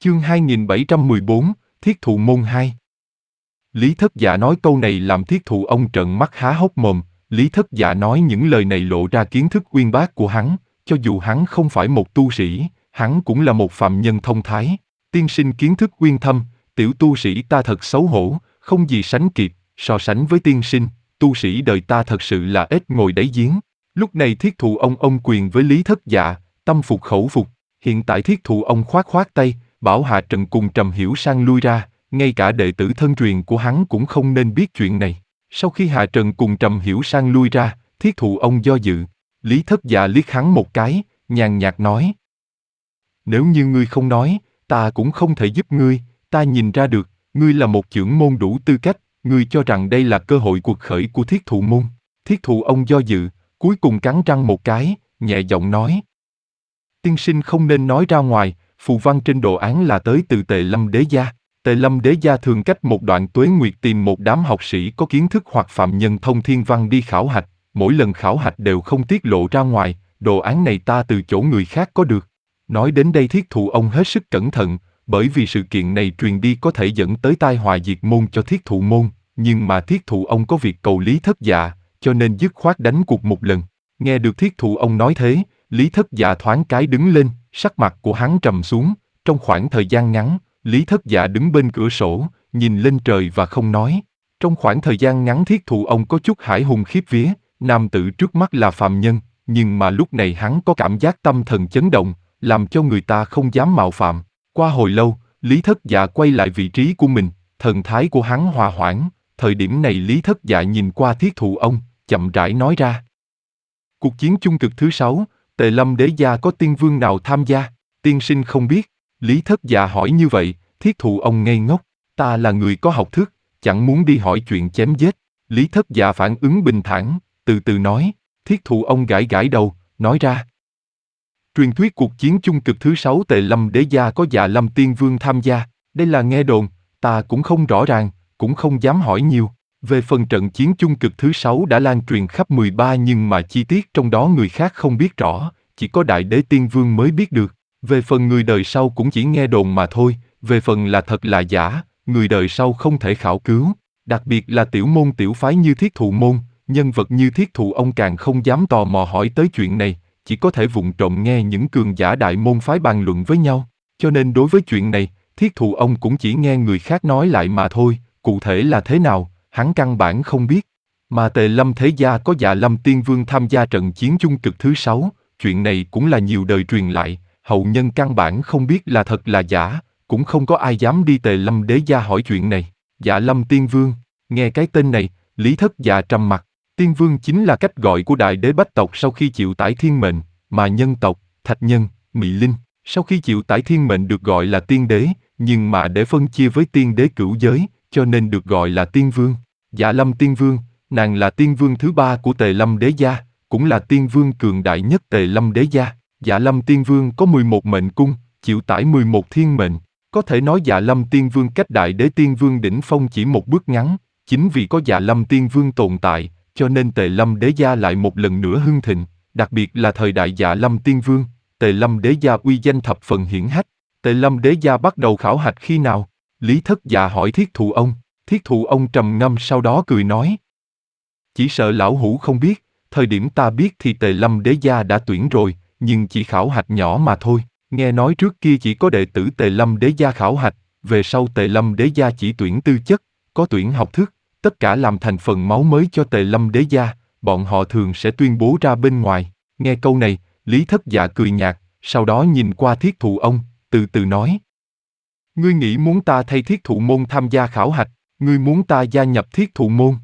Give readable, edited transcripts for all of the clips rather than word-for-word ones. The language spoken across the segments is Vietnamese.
Chương 2714, Thiết Thụ Môn 2. Lý Thất Dạ nói câu này làm Thiết Thụ ông trợn mắt há hốc mồm. Lý Thất Dạ nói những lời này lộ ra kiến thức uyên bác của hắn, cho dù hắn không phải một tu sĩ, hắn cũng là một phàm nhân thông thái. Tiên sinh kiến thức uyên thâm, tiểu tu sĩ ta thật xấu hổ, không gì sánh kịp, so sánh với tiên sinh, tu sĩ đời ta thật sự là ếch ngồi đáy giếng. Lúc này Thiết Thụ ông quyền với Lý Thất Dạ, tâm phục khẩu phục. Hiện tại Thiết Thụ ông khoát tay, bảo Hạ Trần cùng Trầm Hiểu Sang lui ra, ngay cả đệ tử thân truyền của hắn cũng không nên biết chuyện này. Sau khi Hạ Trần cùng Trầm Hiểu Sang lui ra, Thiết Thụ ông do dự. Lý Thất Dạ liếc hắn một cái, nhàn nhạt nói: Nếu như ngươi không nói, ta cũng không thể giúp ngươi, ta nhìn ra được, ngươi là một trưởng môn đủ tư cách, ngươi cho rằng đây là cơ hội cuộc khởi của Thiết Thụ môn. Thiết Thụ ông do dự, cuối cùng cắn răng một cái, nhẹ giọng nói: Tiên sinh không nên nói ra ngoài, phù văn trên đồ án là tới từ Tề Lâm Đế Gia. Tề Lâm Đế Gia thường cách một đoạn tuế nguyệt tìm một đám học sĩ có kiến thức hoặc phạm nhân thông thiên văn đi khảo hạch, mỗi lần khảo hạch đều không tiết lộ ra ngoài, đồ án này ta từ chỗ người khác có được. Nói đến đây Thiết Thụ ông hết sức cẩn thận, bởi vì sự kiện này truyền đi có thể dẫn tới tai họa diệt môn cho Thiết Thụ môn, nhưng mà Thiết Thụ ông có việc cầu Lý Thất Dạ, cho nên dứt khoát đánh cuộc một lần. Nghe được Thiết Thụ ông nói thế, Lý Thất Dạ thoáng cái đứng lên, sắc mặt của hắn trầm xuống. Trong khoảng thời gian ngắn, Lý Thất Dạ đứng bên cửa sổ, nhìn lên trời và không nói. Trong khoảng thời gian ngắn Thiết Thụ ông có chút hải hùng khiếp vía, nam tử trước mắt là phàm nhân, nhưng mà lúc này hắn có cảm giác tâm thần chấn động, làm cho người ta không dám mạo phạm. Qua hồi lâu, Lý Thất Dạ quay lại vị trí của mình, thần thái của hắn hòa hoãn. Thời điểm này Lý Thất Dạ nhìn qua Thiết Thụ ông, chậm rãi nói ra: Cuộc chiến chung cực thứ 6, Tề Lâm Đế Gia có tiên vương nào tham gia? Tiên sinh không biết. Lý Thất Dạ hỏi như vậy, Thiết Thụ ông ngây ngốc. Ta là người có học thức, chẳng muốn đi hỏi chuyện chém giết. Lý Thất Dạ phản ứng bình thản, từ từ nói. Thiết Thụ ông gãi gãi đầu, nói ra: Truyền thuyết cuộc chiến chung cực thứ 6 Tề Lâm Đế Gia có Dạ Lâm Tiên Vương tham gia. Đây là nghe đồn, ta cũng không rõ ràng, cũng không dám hỏi nhiều. Về phần trận chiến chung cực thứ 6 đã lan truyền khắp 13 nhưng mà chi tiết trong đó người khác không biết rõ, chỉ có Đại Đế Tiên Vương mới biết được. Về phần người đời sau cũng chỉ nghe đồn mà thôi, về phần là thật là giả, người đời sau không thể khảo cứu. Đặc biệt là tiểu môn tiểu phái như Thiết Thụ môn, nhân vật như Thiết Thụ ông càng không dám tò mò hỏi tới chuyện này, chỉ có thể vụng trộm nghe những cường giả đại môn phái bàn luận với nhau. Cho nên đối với chuyện này, Thiết Thụ ông cũng chỉ nghe người khác nói lại mà thôi, cụ thể là thế nào, hắn căn bản không biết. Mà Tề Lâm Thế Gia có Dạ Lâm Tiên Vương tham gia trận chiến chung cực thứ 6, chuyện này cũng là nhiều đời truyền lại, hậu nhân căn bản không biết là thật là giả, cũng không có ai dám đi Tề Lâm Đế Gia hỏi chuyện này. Dạ Lâm Tiên Vương, nghe cái tên này, Lý Thất Dạ trầm mặt. Tiên Vương chính là cách gọi của đại đế bách tộc sau khi chịu tải thiên mệnh, mà nhân tộc, thạch nhân, mị linh, sau khi chịu tải thiên mệnh được gọi là tiên đế, nhưng mà để phân chia với tiên đế cửu giới, cho nên được gọi là Tiên Vương. Dạ Lâm Tiên Vương, nàng là Tiên Vương thứ 3 của Tề Lâm Đế Gia, cũng là Tiên Vương cường đại nhất Tề Lâm Đế Gia. Dạ Lâm Tiên Vương có 11 mệnh cung, chịu tải 11 thiên mệnh. Có thể nói Dạ Lâm Tiên Vương cách Đại Đế Tiên Vương đỉnh phong chỉ một bước ngắn. Chính vì có Dạ Lâm Tiên Vương tồn tại, cho nên Tề Lâm Đế Gia lại một lần nữa hưng thịnh. Đặc biệt là thời đại Dạ Lâm Tiên Vương, Tề Lâm Đế Gia uy danh thập phần hiển hách. Tề Lâm Đế Gia bắt đầu khảo hạch khi nào? Lý Thất Dạ hỏi Thiết Thụ ông. Thiết Thụ ông trầm ngâm sau đó cười nói: Chỉ sợ lão hủ không biết, thời điểm ta biết thì Tề Lâm Đế Gia đã tuyển rồi, nhưng chỉ khảo hạch nhỏ mà thôi. Nghe nói trước kia chỉ có đệ tử Tề Lâm Đế Gia khảo hạch, về sau Tề Lâm Đế Gia chỉ tuyển tư chất, có tuyển học thức, tất cả làm thành phần máu mới cho Tề Lâm Đế Gia, bọn họ thường sẽ tuyên bố ra bên ngoài. Nghe câu này, Lý Thất Dạ cười nhạt, sau đó nhìn qua Thiết Thụ ông, từ từ nói: Ngươi nghĩ muốn ta thay Thiết Thụ môn tham gia khảo hạch, ngươi muốn ta gia nhập Thiết Thụ môn?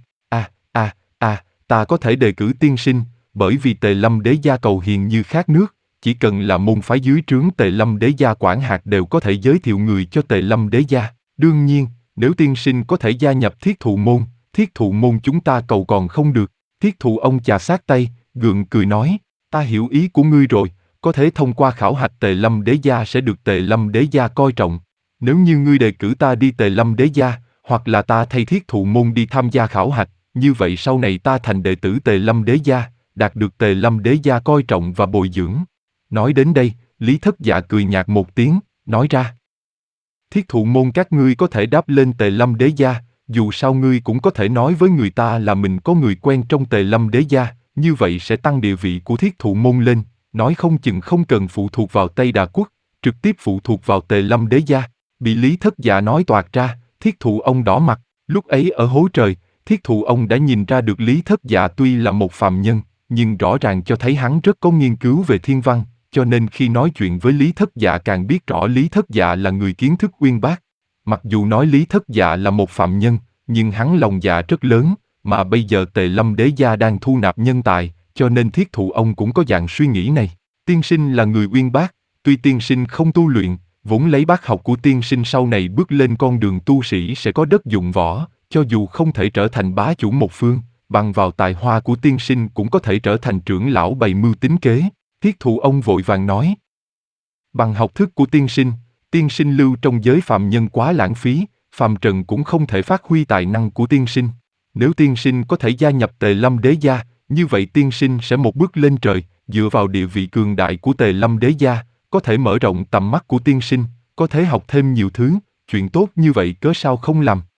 Ta có thể đề cử tiên sinh, bởi vì Tề Lâm Đế Gia cầu hiền như khát nước, chỉ cần là môn phái dưới trướng Tề Lâm Đế Gia quản hạt đều có thể giới thiệu người cho Tề Lâm Đế Gia. Đương nhiên, nếu tiên sinh có thể gia nhập Thiết Thụ môn chúng ta cầu còn không được. Thiết Thụ ông chà sát tay, gượng cười nói: Ta hiểu ý của ngươi rồi, có thể thông qua khảo hạch Tề Lâm Đế Gia sẽ được Tề Lâm Đế Gia coi trọng. Nếu như ngươi đề cử ta đi Tề Lâm Đế Gia, hoặc là ta thay Thiết Thụ môn đi tham gia khảo hạch, như vậy sau này ta thành đệ tử Tề Lâm Đế Gia, đạt được Tề Lâm Đế Gia coi trọng và bồi dưỡng. Nói đến đây, Lý Thất Dạ cười nhạt một tiếng, nói ra: Thiết thụ môn các ngươi có thể đáp lên Tề Lâm đế gia, dù sao ngươi cũng có thể nói với người ta là mình có người quen trong Tề Lâm đế gia, như vậy sẽ tăng địa vị của thiết thụ môn lên, nói không chừng không cần phụ thuộc vào Tây Đà Quốc, trực tiếp phụ thuộc vào Tề Lâm đế gia. Bị Lý Thất Dạ nói toạc ra, thiết thụ ông đỏ mặt, lúc ấy ở hố trời, thiết thụ ông đã nhìn ra được Lý Thất Dạ tuy là một phàm nhân, nhưng rõ ràng cho thấy hắn rất có nghiên cứu về thiên văn, cho nên khi nói chuyện với Lý Thất Dạ càng biết rõ Lý Thất Dạ là người kiến thức uyên bác. Mặc dù nói Lý Thất Dạ là một phạm nhân, nhưng hắn lòng dạ rất lớn, mà bây giờ Tề Lâm đế gia đang thu nạp nhân tài, cho nên thiết thụ ông cũng có dạng suy nghĩ này. Tiên sinh là người uyên bác, tuy tiên sinh không tu luyện, vốn lấy bác học của tiên sinh sau này bước lên con đường tu sĩ sẽ có đất dụng võ, cho dù không thể trở thành bá chủ một phương, bằng vào tài hoa của tiên sinh cũng có thể trở thành trưởng lão bày mưu tính kế. Thiết thụ ông vội vàng nói. Bằng học thức của tiên sinh lưu trong giới phàm nhân quá lãng phí, phàm trần cũng không thể phát huy tài năng của tiên sinh. Nếu tiên sinh có thể gia nhập Tề Lâm đế gia, như vậy tiên sinh sẽ một bước lên trời, dựa vào địa vị cường đại của Tề Lâm đế gia, có thể mở rộng tầm mắt của tiên sinh, có thể học thêm nhiều thứ, chuyện tốt như vậy cớ sao không làm.